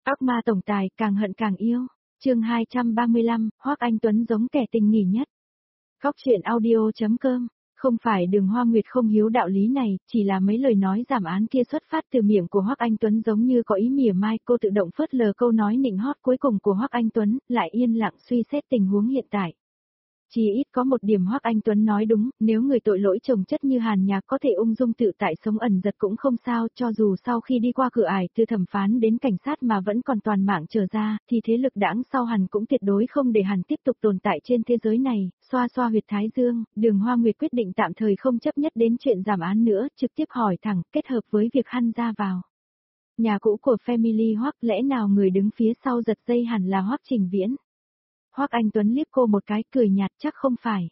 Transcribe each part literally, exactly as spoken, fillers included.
Ác ma tổng tài càng hận càng yêu. Chương hai trăm ba mươi lăm, Hoắc Anh Tuấn giống kẻ tình nghỉ nhất. Góc truyện audio chấm com. Không phải Đường Hoa Nguyệt không hiếu đạo lý này, chỉ là mấy lời nói giảm án kia xuất phát từ miệng của Hoắc Anh Tuấn giống như có ý mỉa mai, cô tự động phớt lờ câu nói nịnh hót cuối cùng của Hoắc Anh Tuấn, lại yên lặng suy xét tình huống hiện tại. Chỉ ít có một điểm Hoắc Anh Tuấn nói đúng, nếu người tội lỗi chồng chất như Hàn Nhạc có thể ung dung tự tại sống ẩn giật cũng không sao, cho dù sau khi đi qua cửa ải từ thẩm phán đến cảnh sát mà vẫn còn toàn mạng trở ra, thì thế lực đãng sau Hàn cũng tuyệt đối không để Hàn tiếp tục tồn tại trên thế giới này. Xoa xoa huyệt thái dương, Đường Hoa Nguyệt quyết định tạm thời không chấp nhất đến chuyện giảm án nữa, trực tiếp hỏi thẳng, kết hợp với việc Hàn ra vào nhà cũ của Family Hoắc, lẽ nào người đứng phía sau giật dây hẳn là Hoắc Trình Viễn? Hoắc Anh Tuấn liếc cô một cái, cười nhạt, chắc không phải.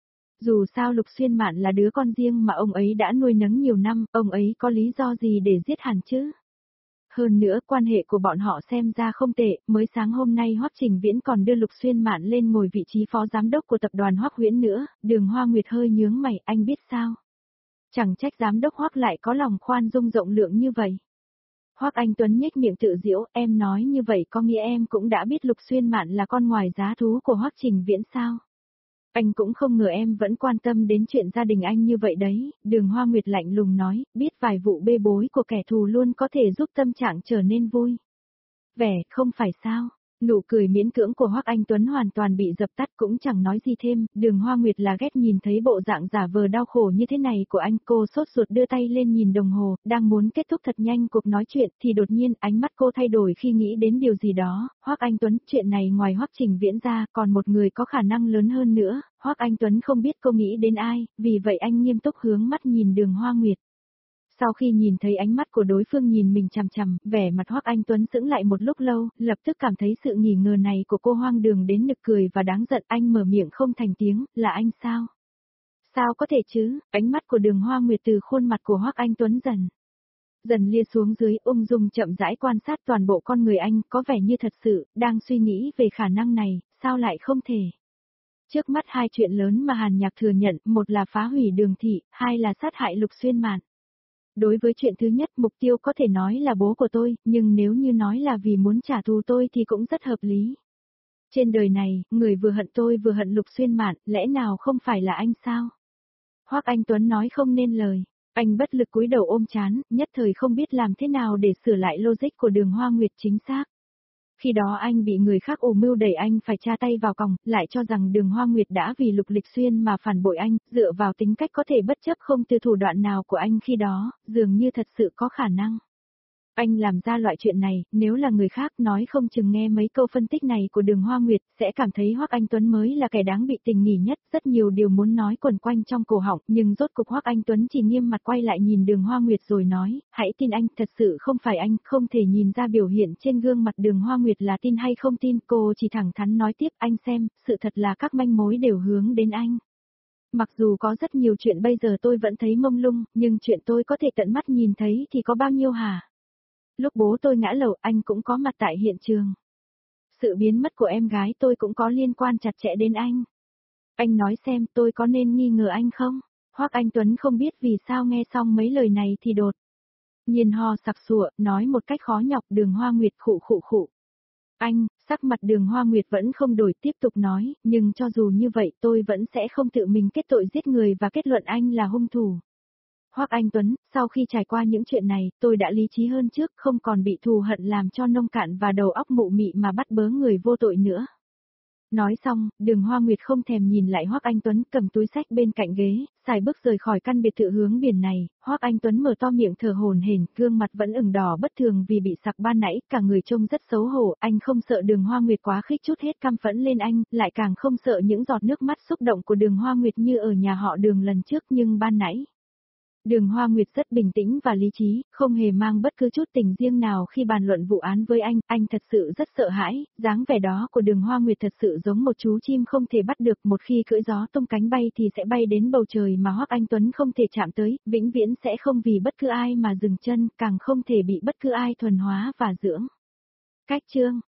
Dù sao Lục Xuyên Mạn là đứa con riêng mà ông ấy đã nuôi nấng nhiều năm, ông ấy có lý do gì để giết Hàn chứ? Hơn nữa, quan hệ của bọn họ xem ra không tệ, mới sáng hôm nay Hoắc Trình Viễn còn đưa Lục Xuyên Mạn lên ngồi vị trí phó giám đốc của tập đoàn Hoắc Huyễn nữa. Đường Hoa Nguyệt hơi nhướng mày, anh biết sao? Chẳng trách giám đốc Hoắc lại có lòng khoan dung rộng lượng như vậy. Hoắc Anh Tuấn nhếch miệng tự giễu, em nói như vậy có nghĩa em cũng đã biết Lục Xuyên Mạn là con ngoài giá thú của Hoắc Trình Viễn sao? Anh cũng không ngờ em vẫn quan tâm đến chuyện gia đình anh như vậy đấy. Đường Hoa Nguyệt lạnh lùng nói, biết vài vụ bê bối của kẻ thù luôn có thể giúp tâm trạng trở nên vui. Vẻ, không phải sao? Nụ cười miễn cưỡng của Hoắc Anh Tuấn hoàn toàn bị dập tắt, cũng chẳng nói gì thêm. Đường Hoa Nguyệt là ghét nhìn thấy bộ dạng giả vờ đau khổ như thế này của anh. Cô sốt ruột đưa tay lên nhìn đồng hồ, đang muốn kết thúc thật nhanh cuộc nói chuyện, thì đột nhiên ánh mắt cô thay đổi khi nghĩ đến điều gì đó. Hoắc Anh Tuấn, chuyện này ngoài Hoắc Trình Viễn ra, còn một người có khả năng lớn hơn nữa. Hoắc Anh Tuấn không biết cô nghĩ đến ai, vì vậy anh nghiêm túc hướng mắt nhìn Đường Hoa Nguyệt. Sau khi nhìn thấy ánh mắt của đối phương nhìn mình chằm chằm, vẻ mặt Hoắc Anh Tuấn sững lại một lúc lâu, lập tức cảm thấy sự nghi ngờ này của cô hoang đường đến nực cười và đáng giận. Anh mở miệng không thành tiếng, là anh sao? Sao có thể chứ? Ánh mắt của Đường Hoa Nguyệt từ khuôn mặt của Hoắc Anh Tuấn dần dần lia xuống dưới, ung dung chậm rãi quan sát toàn bộ con người anh, có vẻ như thật sự đang suy nghĩ về khả năng này, sao lại không thể? Trước mắt hai chuyện lớn mà Hàn Nhạc thừa nhận, một là phá hủy Đường thị, hai là sát hại Lục Xuyên Mạn. Đối với chuyện thứ nhất, mục tiêu có thể nói là bố của tôi, nhưng nếu như nói là vì muốn trả thù tôi thì cũng rất hợp lý. Trên đời này, người vừa hận tôi vừa hận Lục Xuyên Mạn, lẽ nào không phải là anh sao? Hoắc Anh Tuấn nói không nên lời. Anh bất lực cúi đầu ôm trán, nhất thời không biết làm thế nào để sửa lại logic của Đường Hoa Nguyệt chính xác. Khi đó anh bị người khác ủ mưu đẩy anh phải tra tay vào còng, lại cho rằng Đường Hoa Nguyệt đã vì Lục Lịch Xuyên mà phản bội anh, dựa vào tính cách có thể bất chấp không từ thủ đoạn nào của anh khi đó, dường như thật sự có khả năng. Anh làm ra loại chuyện này, nếu là người khác nói không chừng nghe mấy câu phân tích này của Đường Hoa Nguyệt, sẽ cảm thấy Hoắc Anh Tuấn mới là kẻ đáng bị tình nghỉ nhất, rất nhiều điều muốn nói quẩn quanh trong cổ họng, nhưng rốt cục Hoắc Anh Tuấn chỉ nghiêm mặt quay lại nhìn Đường Hoa Nguyệt rồi nói, hãy tin anh, thật sự không phải anh, không thể nhìn ra biểu hiện trên gương mặt Đường Hoa Nguyệt là tin hay không tin, cô chỉ thẳng thắn nói tiếp, anh xem, sự thật là các manh mối đều hướng đến anh. Mặc dù có rất nhiều chuyện bây giờ tôi vẫn thấy mông lung, nhưng chuyện tôi có thể tận mắt nhìn thấy thì có bao nhiêu hả? Lúc bố tôi ngã lầu anh cũng có mặt tại hiện trường. Sự biến mất của em gái tôi cũng có liên quan chặt chẽ đến anh. Anh nói xem tôi có nên nghi ngờ anh không? Hoắc Anh Tuấn không biết vì sao nghe xong mấy lời này thì đột nhiên ho sặc sụa, nói một cách khó nhọc. Đường Hoa Nguyệt khụ khụ khụ. Anh, sắc mặt Đường Hoa Nguyệt vẫn không đổi, tiếp tục nói, nhưng cho dù như vậy tôi vẫn sẽ không tự mình kết tội giết người và kết luận anh là hung thủ. Hoắc Anh Tuấn, sau khi trải qua những chuyện này, tôi đã lý trí hơn trước, không còn bị thù hận làm cho nông cạn và đầu óc mụ mị mà bắt bớ người vô tội nữa. Nói xong, Đường Hoa Nguyệt không thèm nhìn lại Hoắc Anh Tuấn, cầm túi xách bên cạnh ghế, xài bước rời khỏi căn biệt thự hướng biển này. Hoắc Anh Tuấn mở to miệng thở hổn hển, gương mặt vẫn ửng đỏ bất thường vì bị sặc ban nãy, cả người trông rất xấu hổ. Anh không sợ Đường Hoa Nguyệt quá khích chút hết căm phẫn lên anh, lại càng không sợ những giọt nước mắt xúc động của Đường Hoa Nguyệt như ở nhà họ Đường lần trước, nhưng ban nãy Đường Hoa Nguyệt rất bình tĩnh và lý trí, không hề mang bất cứ chút tình riêng nào khi bàn luận vụ án với anh, anh thật sự rất sợ hãi, dáng vẻ đó của Đường Hoa Nguyệt thật sự giống một chú chim không thể bắt được, một khi cưỡi gió tung cánh bay thì sẽ bay đến bầu trời mà Hoắc Anh Tuấn không thể chạm tới, vĩnh viễn sẽ không vì bất cứ ai mà dừng chân, càng không thể bị bất cứ ai thuần hóa và dưỡng. Cách chương